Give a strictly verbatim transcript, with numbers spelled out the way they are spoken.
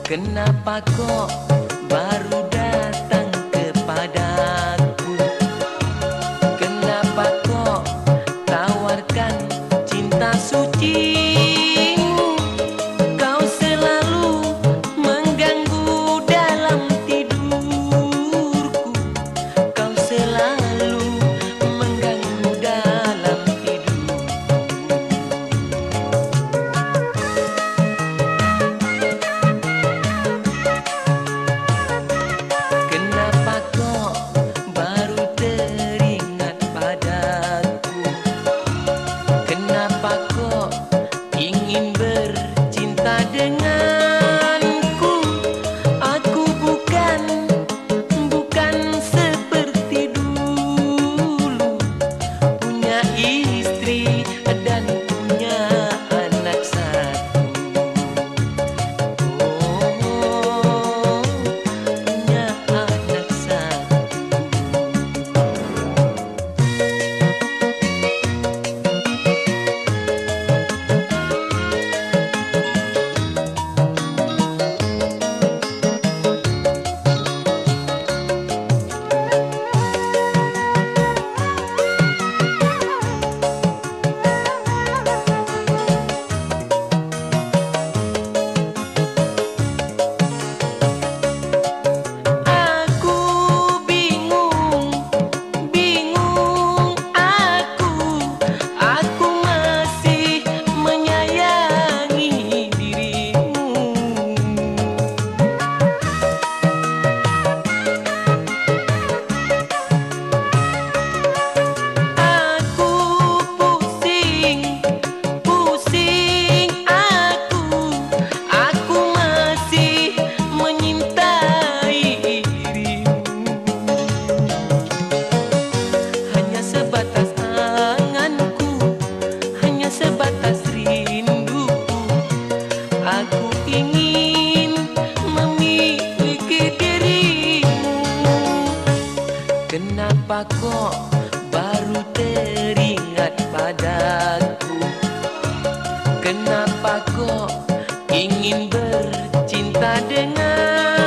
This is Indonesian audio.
Kenapa kok baru datang kepadaku? Kenapa kok tawarkan cinta sucimu? Kau selalu mengganggu dalam tidurku. Kau selalu mengganggu dalam tidurku. Kenapa kok baru teringat padaku? Kenapa kok ingin bercinta denganku? Aku bukan, bukan seperti dulu, punya istri dan punya anak satu. Oh, punya anak satu. Aku bingung, bingung aku, aku masih menyayangi dirimu. Aku pusing, pusing aku, aku masih menyintai dirimu. Hanya sebatas anganku, hanya sebatas rinduku. Aku ingin memiliki dirimu. Kenapa kok baru teringat padaku? Kenapa kok ingin bercinta dengan